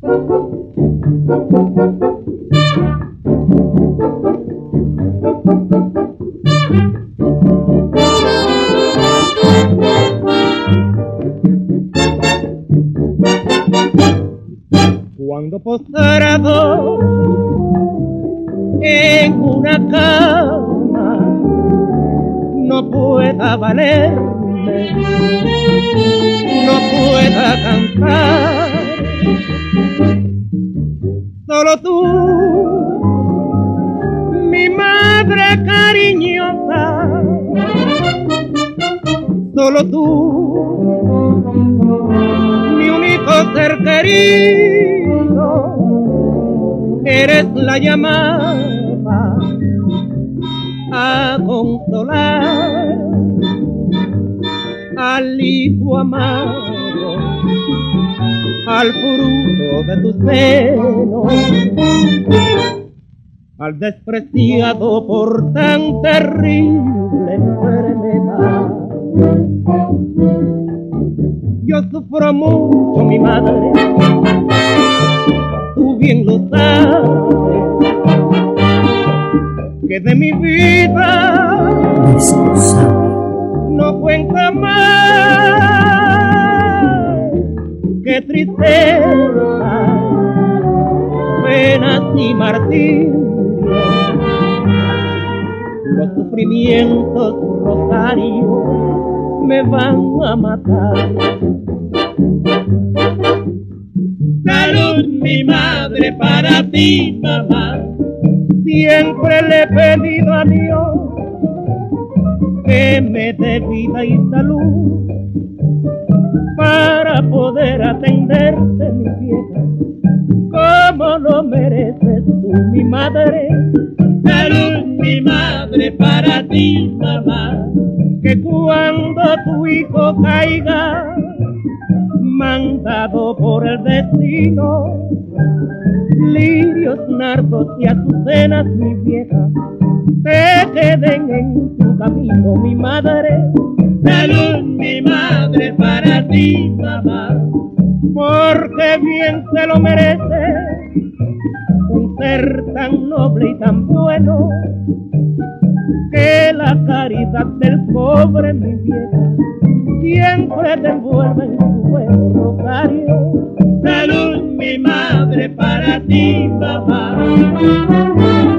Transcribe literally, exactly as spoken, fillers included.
Cuando postrado en una cama no pueda valerme, no pueda cantar, solo tú, mi madre cariñosa, solo tú, mi único ser querido, eres la llamada a consolar al hijo amado, al fruto de tu seno, al despreciado por tan terrible enfermedad. Yo sufro mucho, mi madre, tú bien lo sabes, que de mi vida no cuenta más que tristeza, penas y martirio. Los sufrimientos, Rosario, me van a matar. Salud, mi madre, para ti, mamá. Siempre le he pedido a Dios que me dé vida y salud para poder atenderte, mi vieja, como lo mereces tú, mi madre. Salud, mi madre, para ti, mamá. Que cuando tu hijo caiga, mandado por el destino, lirios, nardos y azucenas, mi vieja, te queden en tu camino, mi madre. Salud, mi madre, para ti, mamá. Porque bien se lo merece un ser tan noble y tan bueno, que la caridad del pobre, mi vieja, siempre te envuelve en su buen rosario. Salud, mi madre, para ti, mamá.